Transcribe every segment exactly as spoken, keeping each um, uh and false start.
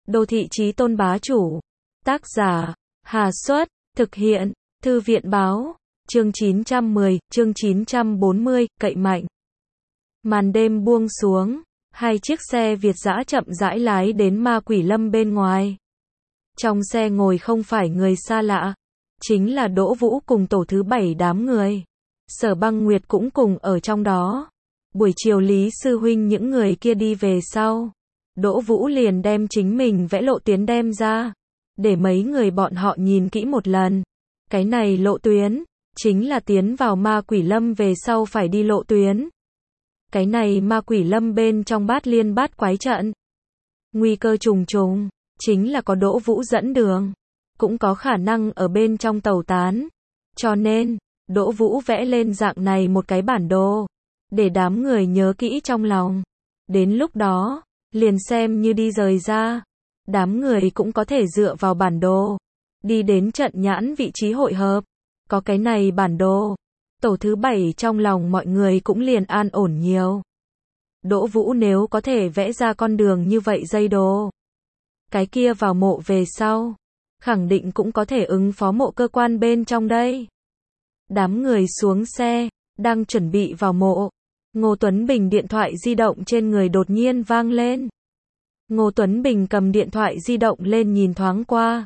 Đô thị chí tôn bá chủ. Tác giả, Hà Xuất, thực hiện, Thư viện báo, chương chín trăm mười, chương chín trăm bốn mươi, cậy mạnh. Màn đêm buông xuống, hai chiếc xe Việt dã chậm rãi lái đến Ma Quỷ Lâm bên ngoài. Trong xe ngồi không phải người xa lạ, chính là Đỗ Vũ cùng tổ thứ bảy đám người. Sở Băng Nguyệt cũng cùng ở trong đó. Buổi chiều Lý Sư Huynh những người kia đi về sau, Đỗ Vũ liền đem chính mình vẽ lộ tuyến đem ra, để mấy người bọn họ nhìn kỹ một lần. Cái này lộ tuyến, chính là tiến vào Ma Quỷ Lâm về sau phải đi lộ tuyến. Cái này Ma Quỷ Lâm bên trong bát liên bát quái trận. Nguy cơ trùng trùng, chính là có Đỗ Vũ dẫn đường, cũng có khả năng ở bên trong tẩu tán. Cho nên, Đỗ Vũ vẽ lên dạng này một cái bản đồ, để đám người nhớ kỹ trong lòng. Đến lúc đó, liền xem như đi rời ra, đám người cũng có thể dựa vào bản đồ, đi đến trận nhãn vị trí hội hợp. Có cái này bản đồ, tổ thứ bảy trong lòng mọi người cũng liền an ổn nhiều. Đỗ Vũ nếu có thể vẽ ra con đường như vậy dây đồ, cái kia vào mộ về sau, khẳng định cũng có thể ứng phó mộ cơ quan bên trong đây. Đám người xuống xe, đang chuẩn bị vào mộ. Ngô Tuấn Bình điện thoại di động trên người đột nhiên vang lên. Ngô Tuấn Bình cầm điện thoại di động lên nhìn thoáng qua.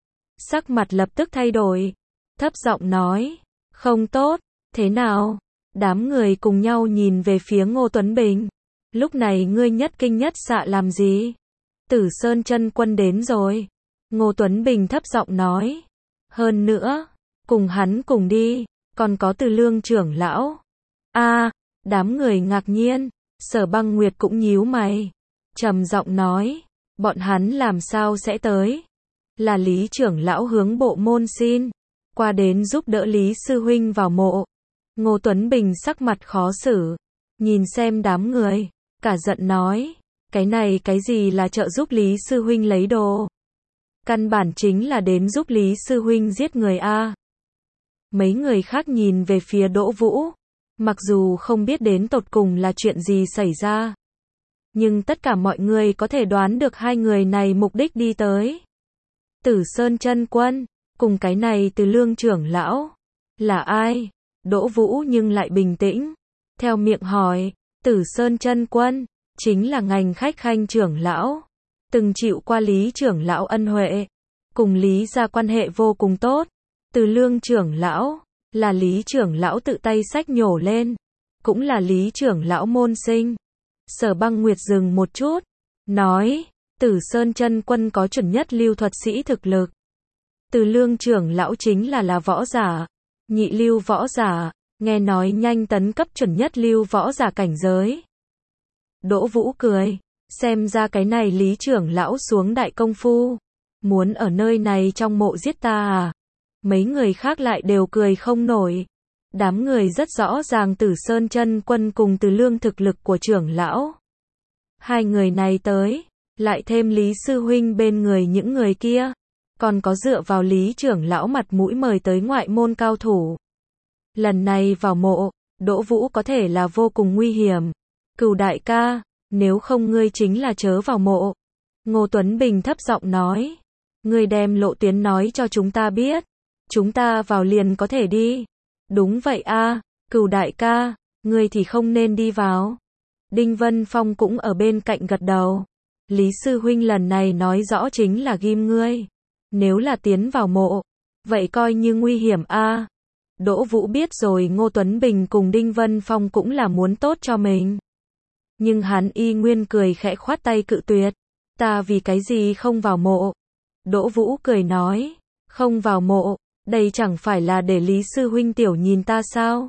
Sắc mặt lập tức thay đổi. Thấp giọng nói, không tốt, thế nào? Đám người cùng nhau nhìn về phía Ngô Tuấn Bình. Lúc này ngươi nhất kinh nhất xạ làm gì? Tử Sơn Chân Quân đến rồi. Ngô Tuấn Bình thấp giọng nói. Hơn nữa, cùng hắn cùng đi, còn có Từ Lương trưởng lão. A, đám người ngạc nhiên, Sở Băng Nguyệt cũng nhíu mày, trầm giọng nói, bọn hắn làm sao sẽ tới? Là Lý trưởng lão hướng bộ môn xin qua đến giúp đỡ Lý sư huynh vào mộ. Ngô Tuấn Bình sắc mặt khó xử, nhìn xem đám người, cả giận nói, cái này cái gì là trợ giúp Lý sư huynh lấy đồ? Căn bản chính là đến giúp Lý sư huynh giết người a. Mấy người khác nhìn về phía Đỗ Vũ, mặc dù không biết đến tột cùng là chuyện gì xảy ra, nhưng tất cả mọi người có thể đoán được hai người này mục đích đi tới. Tử Sơn Chân Quân, cùng cái này Từ Lương trưởng lão, là ai? Đỗ Vũ nhưng lại bình tĩnh, theo miệng hỏi, Tử Sơn Chân Quân, chính là ngành khách khanh trưởng lão, từng chịu qua Lý trưởng lão ân huệ, cùng Lý gia quan hệ vô cùng tốt. Từ Lương trưởng lão, là Lý trưởng lão tự tay xách nhổ lên, cũng là Lý trưởng lão môn sinh. Sở Băng Nguyệt dừng một chút, nói, Tử Sơn Chân Quân có chuẩn nhất lưu thuật sĩ thực lực. Từ Lương trưởng lão chính là là võ giả, nhị lưu võ giả, nghe nói nhanh tấn cấp chuẩn nhất lưu võ giả cảnh giới. Đỗ Vũ cười, xem ra cái này Lý trưởng lão xuống đại công phu, muốn ở nơi này trong mộ giết ta à? Mấy người khác lại đều cười không nổi. Đám người rất rõ ràng Tử Sơn Chân Quân cùng Từ Lương thực lực của trưởng lão. Hai người này tới, lại thêm Lý sư huynh bên người những người kia, còn có dựa vào Lý trưởng lão mặt mũi mời tới ngoại môn cao thủ. Lần này vào mộ, Đỗ Vũ có thể là vô cùng nguy hiểm. Cửu đại ca, nếu không ngươi chính là chớ vào mộ. Ngô Tuấn Bình thấp giọng nói, ngươi đem lộ tuyến nói cho chúng ta biết, chúng ta vào liền có thể đi. Đúng vậy a, Cửu đại ca, ngươi thì không nên đi vào. Đinh Vân Phong cũng ở bên cạnh gật đầu. Lý sư huynh lần này nói rõ chính là ghim ngươi. Nếu là tiến vào mộ, vậy coi như nguy hiểm a. Đỗ Vũ biết rồi Ngô Tuấn Bình cùng Đinh Vân Phong cũng là muốn tốt cho mình. Nhưng hắn y nguyên cười khẽ khoát tay cự tuyệt. Ta vì cái gì không vào mộ? Đỗ Vũ cười nói, không vào mộ, đây chẳng phải là để Lý sư huynh tiểu nhìn ta sao?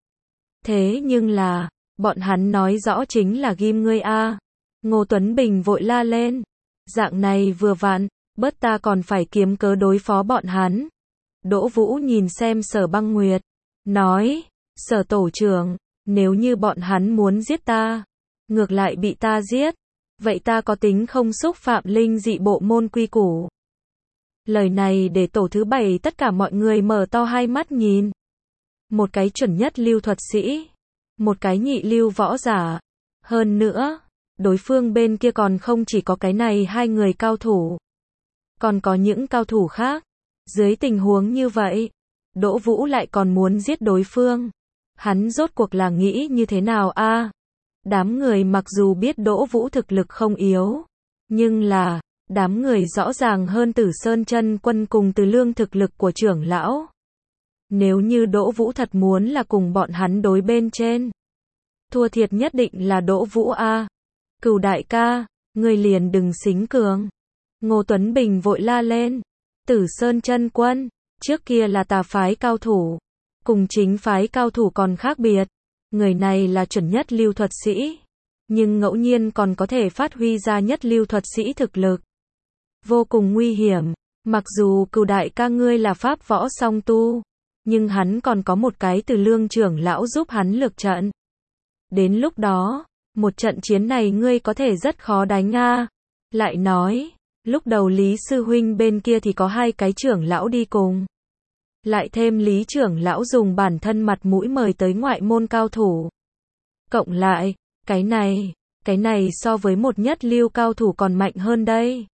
Thế nhưng là, bọn hắn nói rõ chính là ghim ngươi a. Ngô Tuấn Bình vội la lên, dạng này vừa vặn, bớt ta còn phải kiếm cớ đối phó bọn hắn. Đỗ Vũ nhìn xem Sở Băng Nguyệt, nói, Sở tổ trưởng, nếu như bọn hắn muốn giết ta, ngược lại bị ta giết, vậy ta có tính không xúc phạm linh dị bộ môn quy củ? Lời này để tổ thứ bảy tất cả mọi người mở to hai mắt nhìn. Một cái chuẩn nhất lưu thuật sĩ, một cái nhị lưu võ giả, hơn nữa, đối phương bên kia còn không chỉ có cái này hai người cao thủ, còn có những cao thủ khác. Dưới tình huống như vậy, Đỗ Vũ lại còn muốn giết đối phương. Hắn rốt cuộc là nghĩ như thế nào a? À, đám người mặc dù biết Đỗ Vũ thực lực không yếu, nhưng là, đám người rõ ràng hơn Tử Sơn Chân Quân cùng Từ Lương thực lực của trưởng lão. Nếu như Đỗ Vũ thật muốn là cùng bọn hắn đối bên trên, thua thiệt nhất định là Đỗ Vũ a. À, Cửu đại ca, ngươi liền đừng xính cường. Ngô Tuấn Bình vội la lên. Tử Sơn Chân Quân, trước kia là tà phái cao thủ, cùng chính phái cao thủ còn khác biệt. Người này là chuẩn nhất lưu thuật sĩ, nhưng ngẫu nhiên còn có thể phát huy ra nhất lưu thuật sĩ thực lực. Vô cùng nguy hiểm, mặc dù Cửu đại ca ngươi là pháp võ song tu, nhưng hắn còn có một cái Từ Lương trưởng lão giúp hắn lực trận. Đến lúc đó, một trận chiến này ngươi có thể rất khó đánh a. Lại nói, lúc đầu Lý sư huynh bên kia thì có hai cái trưởng lão đi cùng. Lại thêm Lý trưởng lão dùng bản thân mặt mũi mời tới ngoại môn cao thủ. Cộng lại, cái này, cái này so với một nhất lưu cao thủ còn mạnh hơn đây.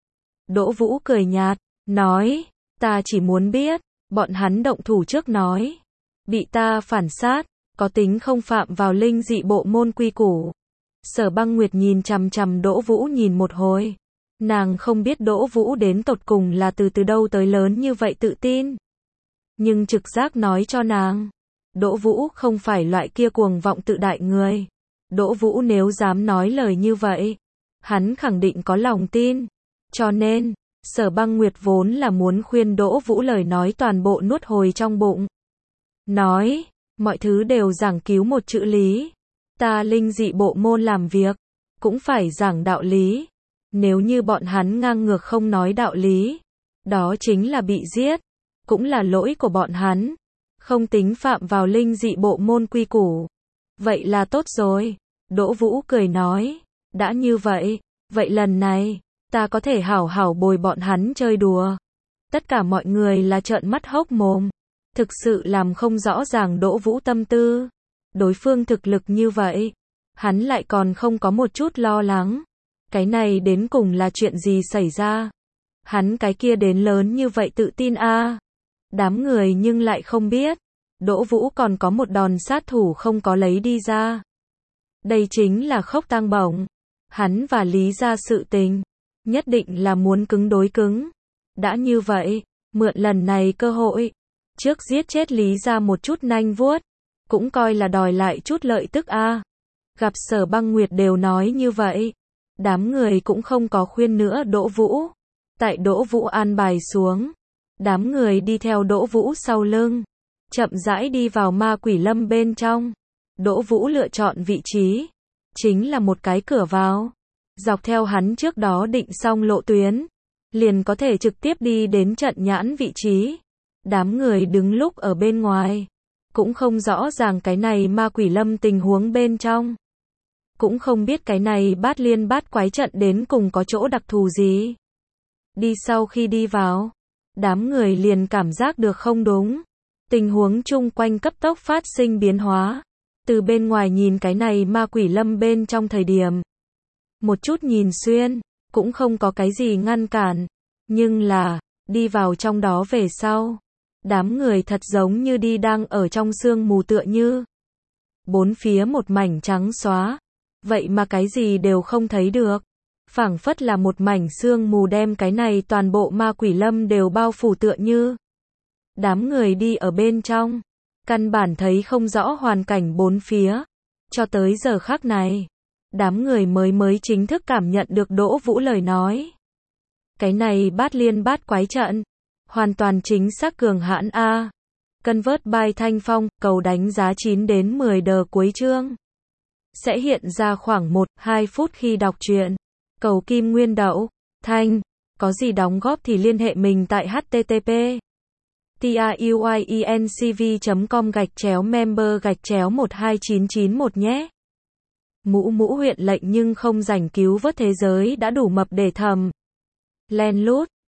Đỗ Vũ cười nhạt, nói, ta chỉ muốn biết, bọn hắn động thủ trước nói, bị ta phản sát, có tính không phạm vào linh dị bộ môn quy củ. Sở Băng Nguyệt nhìn chằm chằm Đỗ Vũ nhìn một hồi. Nàng không biết Đỗ Vũ đến tột cùng là từ từ đâu tới lớn như vậy tự tin. Nhưng trực giác nói cho nàng, Đỗ Vũ không phải loại kia cuồng vọng tự đại người. Đỗ Vũ nếu dám nói lời như vậy, hắn khẳng định có lòng tin. Cho nên, Sở Băng Nguyệt vốn là muốn khuyên Đỗ Vũ lời nói toàn bộ nuốt hồi trong bụng. Nói, mọi thứ đều giảng cứu một chữ lý. Ta linh dị bộ môn làm việc, cũng phải giảng đạo lý. Nếu như bọn hắn ngang ngược không nói đạo lý, đó chính là bị giết, cũng là lỗi của bọn hắn, không tính phạm vào linh dị bộ môn quy củ. Vậy là tốt rồi. Đỗ Vũ cười nói, đã như vậy, vậy lần này, ta có thể hảo hảo bồi bọn hắn chơi đùa. Tất cả mọi người là trợn mắt hốc mồm, thực sự làm không rõ ràng Đỗ Vũ tâm tư. Đối phương thực lực như vậy, hắn lại còn không có một chút lo lắng. Cái này đến cùng là chuyện gì xảy ra? Hắn cái kia đến lớn như vậy tự tin a. À. Đám người nhưng lại không biết, Đỗ Vũ còn có một đòn sát thủ không có lấy đi ra. Đây chính là Khốc Tang Bổng. Hắn và Lý gia sự tình, nhất định là muốn cứng đối cứng. Đã như vậy, mượn lần này cơ hội, trước giết chết Lý gia một chút nanh vuốt, cũng coi là đòi lại chút lợi tức a. À. Gặp Sở Băng Nguyệt đều nói như vậy, đám người cũng không có khuyên nữa Đỗ Vũ. Tại Đỗ Vũ an bài xuống, đám người đi theo Đỗ Vũ sau lưng, chậm rãi đi vào ma quỷ lâm bên trong. Đỗ Vũ lựa chọn vị trí, chính là một cái cửa vào. Dọc theo hắn trước đó định xong lộ tuyến, liền có thể trực tiếp đi đến trận nhãn vị trí. Đám người đứng lúc ở bên ngoài, cũng không rõ ràng cái này ma quỷ lâm tình huống bên trong. Cũng không biết cái này bát liên bát quái trận đến cùng có chỗ đặc thù gì. Đi sau khi đi vào, đám người liền cảm giác được không đúng. Tình huống chung quanh cấp tốc phát sinh biến hóa. Từ bên ngoài nhìn cái này ma quỷ lâm bên trong thời điểm, một chút nhìn xuyên, cũng không có cái gì ngăn cản. Nhưng là, đi vào trong đó về sau, đám người thật giống như đi đang ở trong sương mù tựa như. Bốn phía một mảnh trắng xóa. Vậy mà cái gì đều không thấy được. Phảng phất là một mảnh sương mù đem cái này toàn bộ ma quỷ lâm đều bao phủ tựa như. Đám người đi ở bên trong, căn bản thấy không rõ hoàn cảnh bốn phía. Cho tới giờ khắc này, đám người mới mới chính thức cảm nhận được Đỗ Vũ lời nói. Cái này bát liên bát quái trận, hoàn toàn chính xác cường hãn a. Convert by Thanh Phong, cầu đánh giá chín đến mười đờ cuối chương. Sẽ hiện ra khoảng một đến hai phút khi đọc truyện. Cầu Kim Nguyên Đậu, Thanh, có gì đóng góp thì liên hệ mình tại http truyencv chấm com gạch chéo member gạch chéo một hai chín chín một nhé. Mũ mũ huyện lệnh nhưng không rảnh cứu vớt thế giới đã đủ mập để thầm. Len lút,